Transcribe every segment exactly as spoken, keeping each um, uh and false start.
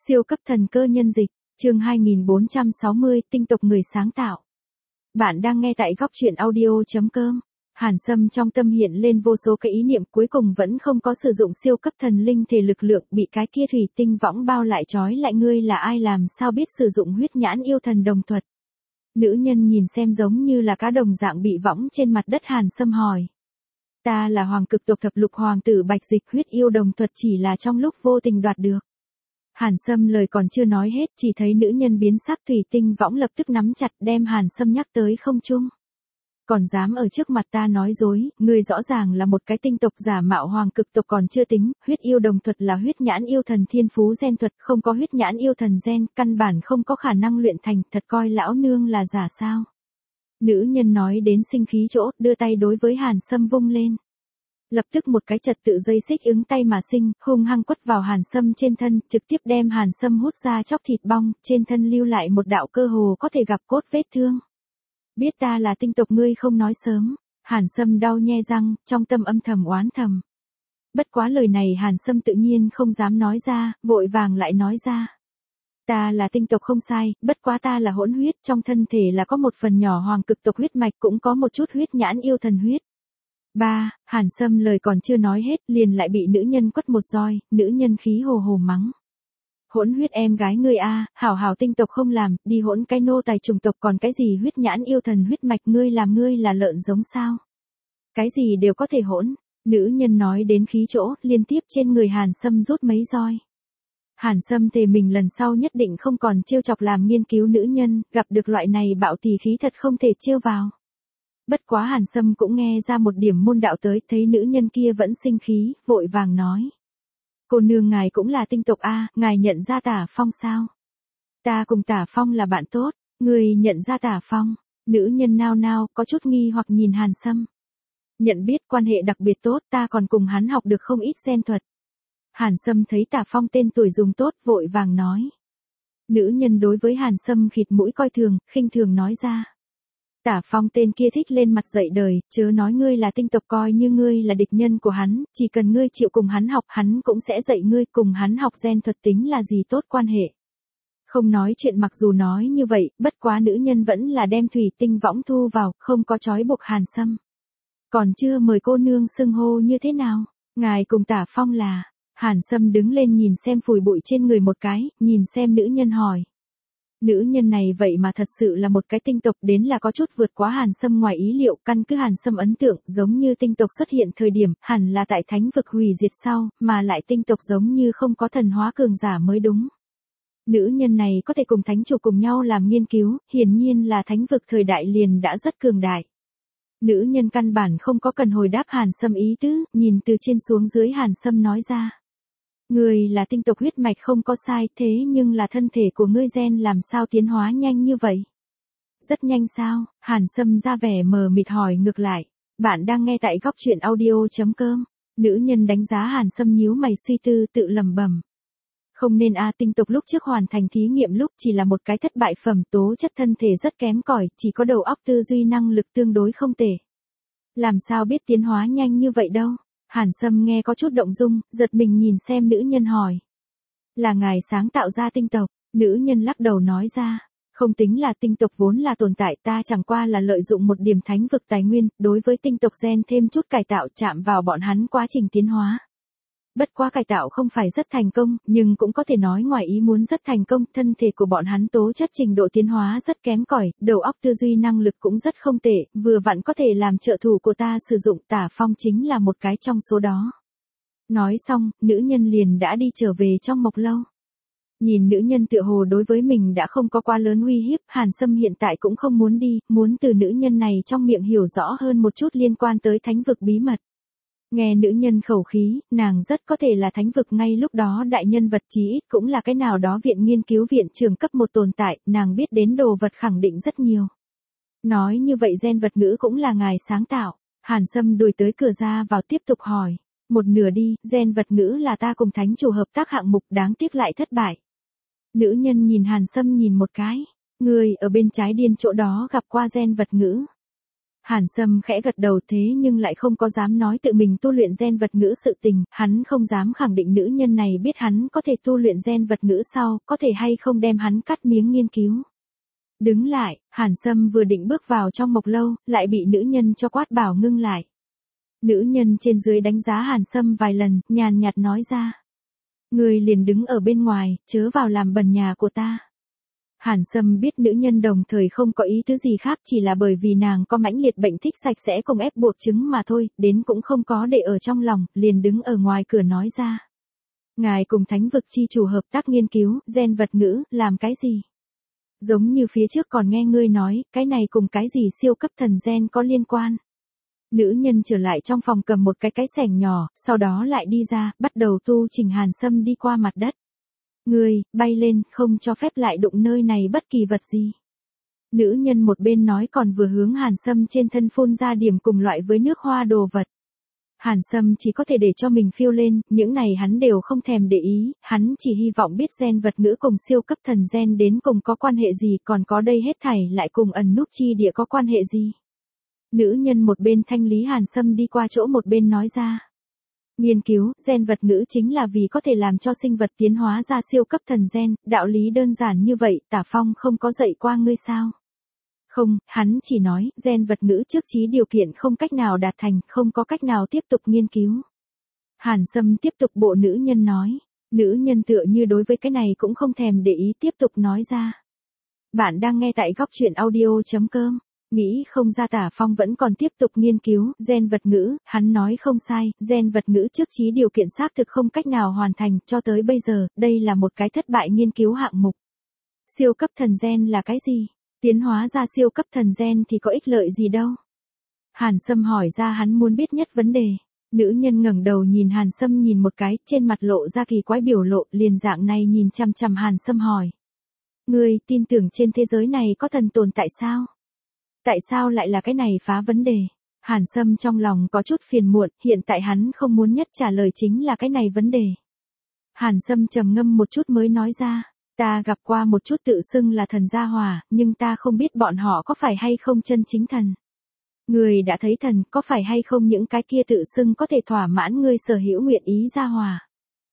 Siêu cấp thần cơ nhân dịch, chương hai nghìn bốn trăm sáu mươi, tinh tộc người sáng tạo. Bạn đang nghe tại góc truyện audio.com. Hàn Sâm trong tâm hiện lên vô số cái ý niệm, cuối cùng vẫn không có sử dụng siêu cấp thần linh thể lực lượng, bị cái kia thủy tinh võng bao lại trói lại. Ngươi là ai, làm sao biết sử dụng huyết nhãn yêu thần đồng thuật? Nữ nhân nhìn xem giống như là cá đồng dạng bị võng trên mặt đất. Hàn Sâm hỏi. Ta là hoàng cực tộc thập lục hoàng tử Bạch Dịch, huyết yêu đồng thuật chỉ là trong lúc vô tình đoạt được. Hàn Sâm lời còn chưa nói hết, chỉ thấy nữ nhân biến sắc, thủy tinh võng lập tức nắm chặt đem Hàn Sâm nhắc tới không trung. Còn dám ở trước mặt ta nói dối, ngươi rõ ràng là một cái tinh tộc giả mạo hoàng cực tộc còn chưa tính, huyết yêu đồng thuật là huyết nhãn yêu thần thiên phú gen thuật, không có huyết nhãn yêu thần gen, căn bản không có khả năng luyện thành, thật coi lão nương là giả sao? Nữ nhân nói đến sinh khí chỗ, đưa tay đối với Hàn Sâm vung lên. Lập tức một cái trật tự dây xích ứng tay mà sinh, hung hăng quất vào Hàn Sâm trên thân, trực tiếp đem Hàn Sâm hút ra chóc thịt bong, trên thân lưu lại một đạo cơ hồ có thể gặp cốt vết thương. Biết ta là tinh tộc ngươi không nói sớm. Hàn Sâm đau nhe răng, trong tâm âm thầm oán thầm. Bất quá lời này Hàn Sâm tự nhiên không dám nói ra, vội vàng lại nói ra. Ta là tinh tộc không sai, bất quá ta là hỗn huyết, trong thân thể là có một phần nhỏ hoàng cực tộc huyết mạch, cũng có một chút huyết nhãn yêu thần huyết. Ba, Hàn Sâm lời còn chưa nói hết, liền lại bị nữ nhân quất một roi, nữ nhân khí hồ hồ mắng. Hỗn huyết em gái ngươi a, hảo hảo tinh tộc không làm, đi hỗn cái nô tài trùng tộc, còn cái gì huyết nhãn yêu thần huyết mạch, ngươi làm ngươi là lợn giống sao? Cái gì đều có thể hỗn. Nữ nhân nói đến khí chỗ, liên tiếp trên người Hàn Sâm rút mấy roi. Hàn Sâm thề mình lần sau nhất định không còn trêu chọc làm nghiên cứu nữ nhân, gặp được loại này bạo tỳ khí thật không thể trêu vào. Bất quá Hàn Sâm cũng nghe ra một điểm môn đạo tới, thấy nữ nhân kia vẫn sinh khí, vội vàng nói. Cô nương ngài cũng là tinh tộc a, ngài nhận ra Tả Phong sao? Ta cùng Tả Phong là bạn tốt, người nhận ra Tả Phong. Nữ nhân nao nao, có chút nghi hoặc nhìn Hàn Sâm. Nhận biết, quan hệ đặc biệt tốt, ta còn cùng hắn học được không ít gen thuật. Hàn Sâm thấy Tả Phong tên tuổi dùng tốt, vội vàng nói. Nữ nhân đối với Hàn Sâm khịt mũi coi thường, khinh thường nói ra. Tả Phong tên kia thích lên mặt dạy đời, chớ nói ngươi là tinh tộc, coi như ngươi là địch nhân của hắn, chỉ cần ngươi chịu cùng hắn học, hắn cũng sẽ dạy ngươi, cùng hắn học gen thuật tính là gì tốt quan hệ. Không nói chuyện, mặc dù nói như vậy, bất quá nữ nhân vẫn là đem thủy tinh võng thu vào, không có trói buộc Hàn Sâm. Còn chưa mời cô nương xưng hô như thế nào, ngài cùng Tả Phong là. Hàn Sâm đứng lên nhìn xem phủi bụi trên người một cái, nhìn xem nữ nhân hỏi. Nữ nhân này vậy mà thật sự là một cái tinh tộc, đến là có chút vượt quá Hàn Sâm ngoài ý liệu, căn cứ Hàn Sâm ấn tượng, giống như tinh tộc xuất hiện thời điểm, hẳn là tại thánh vực hủy diệt sau, mà lại tinh tộc giống như không có thần hóa cường giả mới đúng. Nữ nhân này có thể cùng thánh chủ cùng nhau làm nghiên cứu, hiển nhiên là thánh vực thời đại liền đã rất cường đại. Nữ nhân căn bản không có cần hồi đáp Hàn Sâm ý tứ, nhìn từ trên xuống dưới Hàn Sâm nói ra. Ngươi là tinh tộc huyết mạch không có sai, thế nhưng là thân thể của ngươi gen làm sao tiến hóa nhanh như vậy? Rất nhanh sao? Hàn Sâm ra vẻ mờ mịt hỏi ngược lại. Bạn đang nghe tại góc truyện audio.com. Nữ nhân đánh giá Hàn Sâm nhíu mày suy tư, tự lẩm bẩm. Không nên a, tinh tộc lúc trước hoàn thành thí nghiệm lúc chỉ là một cái thất bại phẩm, tố chất thân thể rất kém cỏi, chỉ có đầu óc tư duy năng lực tương đối không tệ. Làm sao biết tiến hóa nhanh như vậy đâu? Hàn Sâm nghe có chút động dung, giật mình nhìn xem nữ nhân hỏi. Là ngài sáng tạo ra tinh tộc, nữ nhân lắc đầu nói ra. Không tính là, tinh tộc vốn là tồn tại, ta chẳng qua là lợi dụng một điểm thánh vực tài nguyên, đối với tinh tộc gen thêm chút cải tạo, chạm vào bọn hắn quá trình tiến hóa. Bất quá cải tạo không phải rất thành công, nhưng cũng có thể nói ngoài ý muốn rất thành công, thân thể của bọn hắn tố chất trình độ tiến hóa rất kém cỏi, đầu óc tư duy năng lực cũng rất không tệ, vừa vặn có thể làm trợ thủ của ta sử dụng, Tả Phong chính là một cái trong số đó. Nói xong, nữ nhân liền đã đi trở về trong mộc lâu. Nhìn nữ nhân tựa hồ đối với mình đã không có quá lớn uy hiếp, Hàn Sâm hiện tại cũng không muốn đi, muốn từ nữ nhân này trong miệng hiểu rõ hơn một chút liên quan tới thánh vực bí mật. Nghe nữ nhân khẩu khí, nàng rất có thể là thánh vực ngay lúc đó đại nhân vật, chí ít cũng là cái nào đó viện nghiên cứu viện trường cấp một tồn tại, nàng biết đến đồ vật khẳng định rất nhiều. Nói như vậy gen vật ngữ cũng là ngài sáng tạo. Hàn Sâm đuổi tới cửa ra vào tiếp tục hỏi. Một nửa đi, gen vật ngữ là ta cùng thánh chủ hợp tác hạng mục, đáng tiếc lại thất bại. Nữ nhân nhìn Hàn Sâm nhìn một cái. Người ở bên trái điên chỗ đó gặp qua gen vật ngữ. Hàn Sâm khẽ gật đầu thế nhưng lại không có dám nói tự mình tu luyện gen vật ngữ sự tình, hắn không dám khẳng định nữ nhân này biết hắn có thể tu luyện gen vật ngữ sau, có thể hay không đem hắn cắt miếng nghiên cứu. Đứng lại, Hàn Sâm vừa định bước vào trong mộc lâu, lại bị nữ nhân cho quát bảo ngưng lại. Nữ nhân trên dưới đánh giá Hàn Sâm vài lần, nhàn nhạt nói ra. Người liền đứng ở bên ngoài, chớ vào làm bẩn nhà của ta. Hàn Sâm biết nữ nhân đồng thời không có ý thứ gì khác, chỉ là bởi vì nàng có mãnh liệt bệnh thích sạch sẽ cùng ép buộc chứng mà thôi, đến cũng không có để ở trong lòng, liền đứng ở ngoài cửa nói ra. Ngài cùng thánh vực chi chủ hợp tác nghiên cứu, gen vật ngữ, làm cái gì? Giống như phía trước còn nghe ngươi nói, cái này cùng cái gì siêu cấp thần gen có liên quan. Nữ nhân trở lại trong phòng cầm một cái cái xẻng nhỏ, sau đó lại đi ra, bắt đầu tu trình Hàn Sâm đi qua mặt đất. Ngươi, bay lên, không cho phép lại đụng nơi này bất kỳ vật gì. Nữ nhân một bên nói còn vừa hướng Hàn Sâm trên thân phun ra điểm cùng loại với nước hoa đồ vật. Hàn Sâm chỉ có thể để cho mình phiêu lên, những này hắn đều không thèm để ý, hắn chỉ hy vọng biết gen vật ngữ cùng siêu cấp thần gen đến cùng có quan hệ gì, còn có đây hết thảy lại cùng ẩn núp chi địa có quan hệ gì. Nữ nhân một bên thanh lý Hàn Sâm đi qua chỗ một bên nói ra. Nghiên cứu, gen vật ngữ chính là vì có thể làm cho sinh vật tiến hóa ra siêu cấp thần gen, đạo lý đơn giản như vậy, Tả Phong không có dạy qua ngươi sao? Không, hắn chỉ nói, gen vật ngữ trước trí điều kiện không cách nào đạt thành, không có cách nào tiếp tục nghiên cứu. Hàn Sâm tiếp tục bộ nữ nhân nói, nữ nhân tựa như đối với cái này cũng không thèm để ý tiếp tục nói ra. Bạn đang nghe tại góc truyện audio chấm com. Nghĩ không ra Tả Phong vẫn còn tiếp tục nghiên cứu, gen vật ngữ, hắn nói không sai, gen vật ngữ trước trí điều kiện xác thực không cách nào hoàn thành, cho tới bây giờ, đây là một cái thất bại nghiên cứu hạng mục. Siêu cấp thần gen là cái gì? Tiến hóa ra siêu cấp thần gen thì có ích lợi gì đâu? Hàn Sâm hỏi ra hắn muốn biết nhất vấn đề. Nữ nhân ngẩng đầu nhìn Hàn Sâm nhìn một cái, trên mặt lộ ra kỳ quái biểu lộ, liền dạng này nhìn chằm chằm Hàn Sâm hỏi. Ngươi tin tưởng trên thế giới này có thần tồn tại sao? Tại sao lại là cái này phá vấn đề? Hàn Sâm trong lòng có chút phiền muộn, hiện tại hắn không muốn nhất trả lời chính là cái này vấn đề. Hàn Sâm trầm ngâm một chút mới nói ra, ta gặp qua một chút tự xưng là thần gia hỏa, nhưng ta không biết bọn họ có phải hay không chân chính thần. Người đã thấy thần, có phải hay không những cái kia tự xưng có thể thỏa mãn ngươi sở hữu nguyện ý gia hỏa.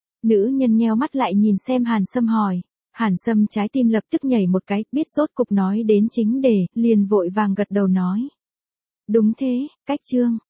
Nữ nhân nheo mắt lại nhìn xem Hàn Sâm hỏi. Hàn Sâm trái tim lập tức nhảy một cái, biết rốt cục nói đến chính đề, liền vội vàng gật đầu nói. Đúng thế, cách chương.